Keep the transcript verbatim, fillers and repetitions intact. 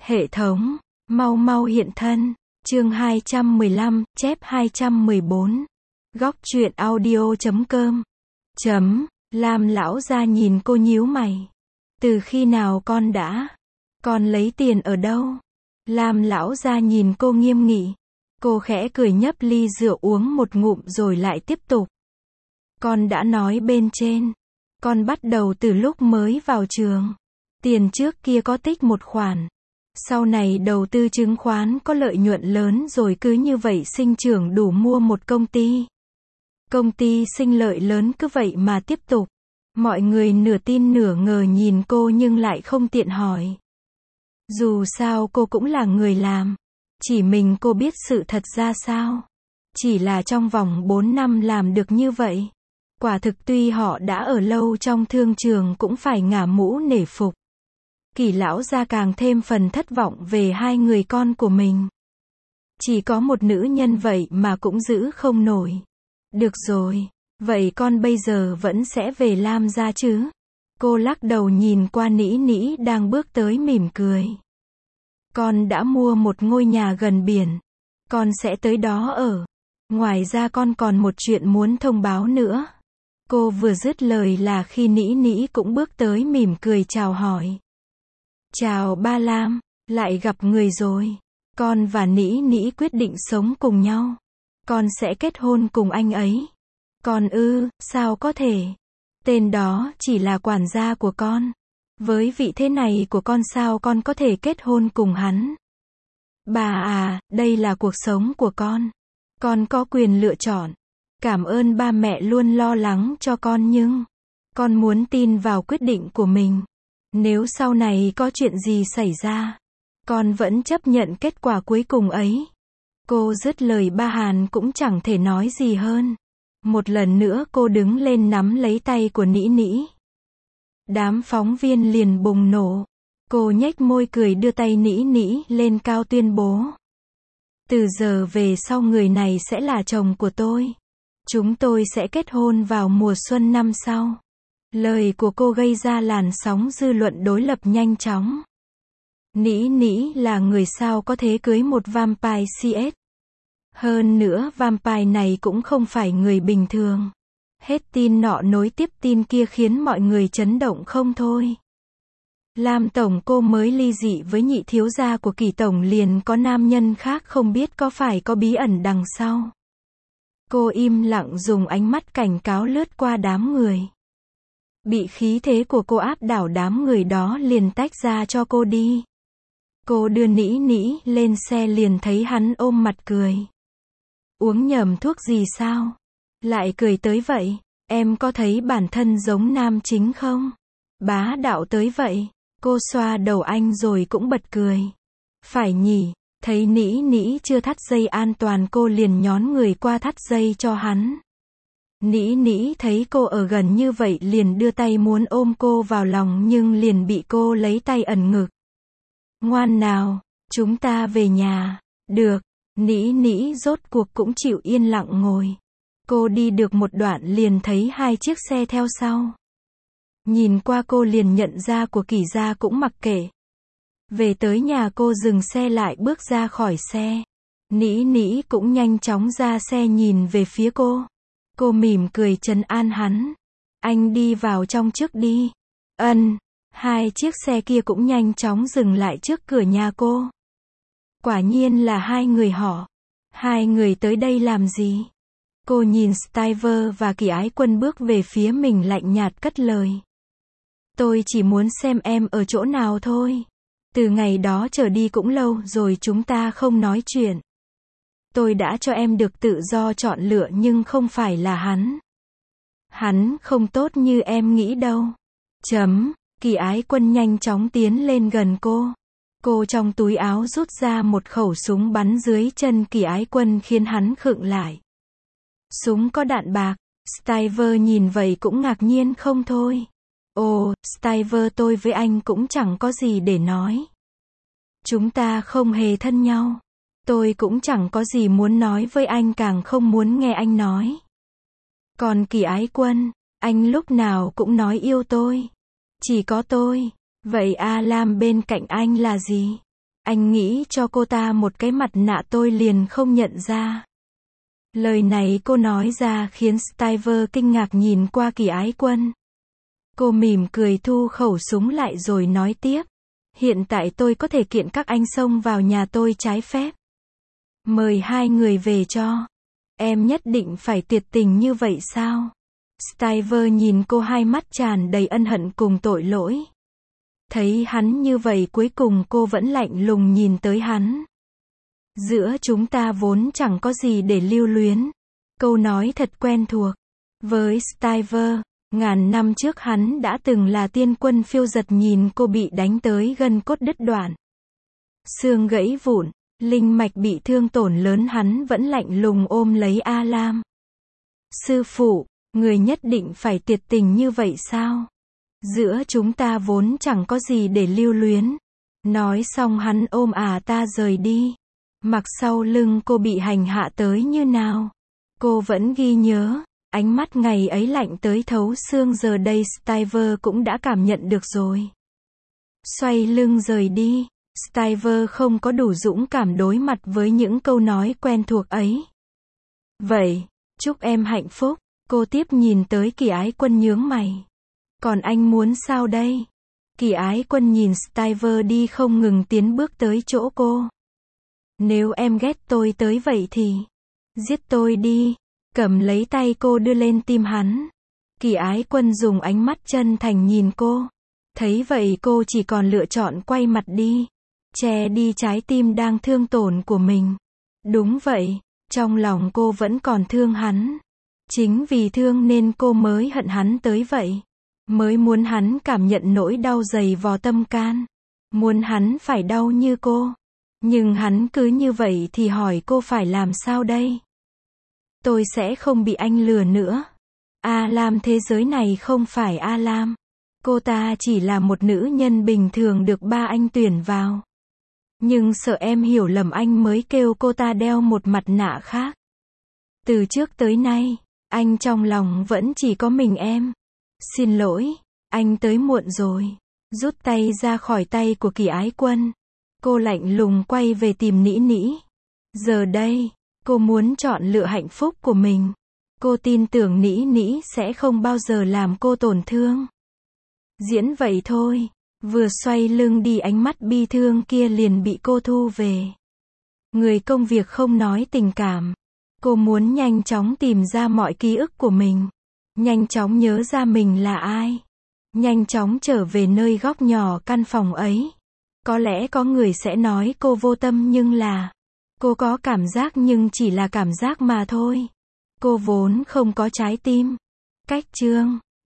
Hệ thống, mau mau hiện thân. Chương hai trăm mười lăm, chép hai trăm mười bốn. Góc truyện audio chấm com. Chấm, Lam lão ra nhìn cô nhíu mày. Từ khi nào con đã? Con lấy tiền ở đâu? Lam lão ra nhìn cô nghiêm nghị. Cô khẽ cười nhấp ly rượu uống một ngụm rồi lại tiếp tục. Con đã nói bên trên. Con bắt đầu từ lúc mới vào trường. Tiền trước kia có tích một khoản. Sau này đầu tư chứng khoán có lợi nhuận lớn rồi cứ như vậy sinh trưởng đủ mua một công ty. Công ty sinh lợi lớn cứ vậy mà tiếp tục. Mọi người nửa tin nửa ngờ nhìn cô nhưng lại không tiện hỏi. Dù sao cô cũng là người làm. Chỉ mình cô biết sự thật ra sao. Chỉ là trong vòng bốn năm làm được như vậy. Quả thực tuy họ đã ở lâu trong thương trường cũng phải ngả mũ nể phục. Kỳ lão gia càng thêm phần thất vọng về hai người con của mình. Chỉ có một nữ nhân vậy mà cũng giữ không nổi. Được rồi, vậy con bây giờ vẫn sẽ về Lam gia chứ? Cô lắc đầu nhìn qua Nĩ Nĩ đang bước tới mỉm cười. Con đã mua một ngôi nhà gần biển. Con sẽ tới đó ở. Ngoài ra con còn một chuyện muốn thông báo nữa. Cô vừa dứt lời là khi Nĩ Nĩ cũng bước tới mỉm cười chào hỏi. Chào ba Lam, lại gặp người rồi. Con và Nĩ Nĩ quyết định sống cùng nhau. Con sẽ kết hôn cùng anh ấy. Con ư, sao có thể? Tên đó chỉ là quản gia của con. Với vị thế này của con sao con có thể kết hôn cùng hắn? Bà à, đây là cuộc sống của con. Con có quyền lựa chọn. Cảm ơn ba mẹ luôn lo lắng cho con nhưng con muốn tin vào quyết định của mình. Nếu sau này có chuyện gì xảy ra, con vẫn chấp nhận kết quả cuối cùng ấy. Cô dứt lời ba Hàn cũng chẳng thể nói gì hơn. Một lần nữa cô đứng lên nắm lấy tay của Nĩ Nĩ. Đám phóng viên liền bùng nổ. Cô nhếch môi cười đưa tay Nĩ Nĩ lên cao tuyên bố. Từ giờ về sau người này sẽ là chồng của tôi. Chúng tôi sẽ kết hôn vào mùa xuân năm sau. Lời của cô gây ra làn sóng dư luận đối lập nhanh chóng. Nĩ Nĩ là người sao có thể cưới một vampire xê ét. Hơn nữa vampire này cũng không phải người bình thường. Hết tin nọ nối tiếp tin kia khiến mọi người chấn động không thôi. Lam tổng cô mới ly dị với nhị thiếu gia của Kỳ tổng liền có nam nhân khác không biết có phải có bí ẩn đằng sau. Cô im lặng dùng ánh mắt cảnh cáo lướt qua đám người. Bị khí thế của cô áp đảo đám người đó liền tách ra cho cô đi. Cô đưa Nĩ Nĩ lên xe liền thấy hắn ôm mặt cười. Uống nhầm thuốc gì sao? Lại cười tới vậy? Em có thấy bản thân giống nam chính không? Bá đạo tới vậy. Cô xoa đầu anh rồi cũng bật cười. Phải nhỉ, thấy Nĩ Nĩ chưa thắt dây an toàn cô liền nhón người qua thắt dây cho hắn. Nĩ Nĩ thấy cô ở gần như vậy liền đưa tay muốn ôm cô vào lòng nhưng liền bị cô lấy tay ẩn ngực. Ngoan nào, chúng ta về nhà. Được, Nĩ Nĩ rốt cuộc cũng chịu yên lặng ngồi. Cô đi được một đoạn liền thấy hai chiếc xe theo sau. Nhìn qua cô liền nhận ra của Kỳ gia cũng mặc kệ. Về tới nhà cô dừng xe lại bước ra khỏi xe. Nĩ Nĩ cũng nhanh chóng ra xe nhìn về phía cô. Cô mỉm cười trấn an hắn. Anh đi vào trong trước đi. Ân, hai chiếc xe kia cũng nhanh chóng dừng lại trước cửa nhà cô. Quả nhiên là hai người họ. Hai người tới đây làm gì? Cô nhìn Stiver và Kỳ Ái Quân bước về phía mình lạnh nhạt cất lời. Tôi chỉ muốn xem em ở chỗ nào thôi. Từ ngày đó trở đi cũng lâu rồi chúng ta không nói chuyện. Tôi đã cho em được tự do chọn lựa nhưng không phải là hắn. Hắn không tốt như em nghĩ đâu. Chấm, Kỳ Ái Quân nhanh chóng tiến lên gần cô. Cô trong túi áo rút ra một khẩu súng bắn dưới chân Kỳ Ái Quân khiến hắn khựng lại. Súng có đạn bạc. Stiver nhìn vậy cũng ngạc nhiên không thôi. Ồ, Stiver tôi với anh cũng chẳng có gì để nói. Chúng ta không hề thân nhau. Tôi cũng chẳng có gì muốn nói với anh càng không muốn nghe anh nói. Còn Kỳ Ái Quân, anh lúc nào cũng nói yêu tôi. Chỉ có tôi. Vậy A Lam bên cạnh anh là gì? Anh nghĩ cho cô ta một cái mặt nạ tôi liền không nhận ra. Lời này cô nói ra khiến Stiver kinh ngạc nhìn qua Kỳ Ái Quân. Cô mỉm cười thu khẩu súng lại rồi nói tiếp. Hiện tại tôi có thể kiện các anh xông vào nhà tôi trái phép. Mời hai người về cho. Em nhất định phải tuyệt tình như vậy sao? Stiver nhìn cô hai mắt tràn đầy ân hận cùng tội lỗi. Thấy hắn như vậy cuối cùng cô vẫn lạnh lùng nhìn tới hắn. Giữa chúng ta vốn chẳng có gì để lưu luyến. Câu nói thật quen thuộc. Với Stiver, ngàn năm trước hắn đã từng là tiên quân phiêu giật nhìn cô bị đánh tới gân cốt đứt đoạn. Xương gãy vụn, linh mạch bị thương tổn lớn hắn vẫn lạnh lùng ôm lấy A Lam. Sư phụ, người nhất định phải tuyệt tình như vậy sao? Giữa chúng ta vốn chẳng có gì để lưu luyến. Nói xong hắn ôm à ta rời đi. Mặc sau lưng cô bị hành hạ tới như nào. Cô vẫn ghi nhớ, ánh mắt ngày ấy lạnh tới thấu xương giờ đây Stiver cũng đã cảm nhận được rồi. Xoay lưng rời đi, Stiver không có đủ dũng cảm đối mặt với những câu nói quen thuộc ấy. Vậy, chúc em hạnh phúc, cô tiếp nhìn tới Kỳ Ái Quân nhướng mày. Còn anh muốn sao đây? Kỳ Ái Quân nhìn Stiver đi không ngừng tiến bước tới chỗ cô. Nếu em ghét tôi tới vậy thì giết tôi đi. Cầm lấy tay cô đưa lên tim hắn. Kỳ Ái Quân dùng ánh mắt chân thành nhìn cô. Thấy vậy cô chỉ còn lựa chọn quay mặt đi. Che đi trái tim đang thương tổn của mình. Đúng vậy, trong lòng cô vẫn còn thương hắn. Chính vì thương nên cô mới hận hắn tới vậy. Mới muốn hắn cảm nhận nỗi đau dày vò tâm can. Muốn hắn phải đau như cô. Nhưng hắn cứ như vậy thì hỏi cô phải làm sao đây? Tôi sẽ không bị anh lừa nữa. A Lam thế giới này không phải A Lam. Cô ta chỉ là một nữ nhân bình thường được ba anh tuyển vào. Nhưng sợ em hiểu lầm anh mới kêu cô ta đeo một mặt nạ khác. Từ trước tới nay, anh trong lòng vẫn chỉ có mình em. Xin lỗi, anh tới muộn rồi. Rút tay ra khỏi tay của Kỳ Ái Quân. Cô lạnh lùng quay về tìm Nĩ Nĩ. Giờ đây, cô muốn chọn lựa hạnh phúc của mình. Cô tin tưởng Nĩ Nĩ sẽ không bao giờ làm cô tổn thương. Diễn vậy thôi. Vừa xoay lưng đi ánh mắt bi thương kia liền bị cô thu về. Người công việc không nói tình cảm. Cô muốn nhanh chóng tìm ra mọi ký ức của mình. Nhanh chóng nhớ ra mình là ai. Nhanh chóng trở về nơi góc nhỏ căn phòng ấy. Có lẽ có người sẽ nói cô vô tâm nhưng là cô có cảm giác nhưng chỉ là cảm giác mà thôi. Cô vốn không có trái tim. Cách chương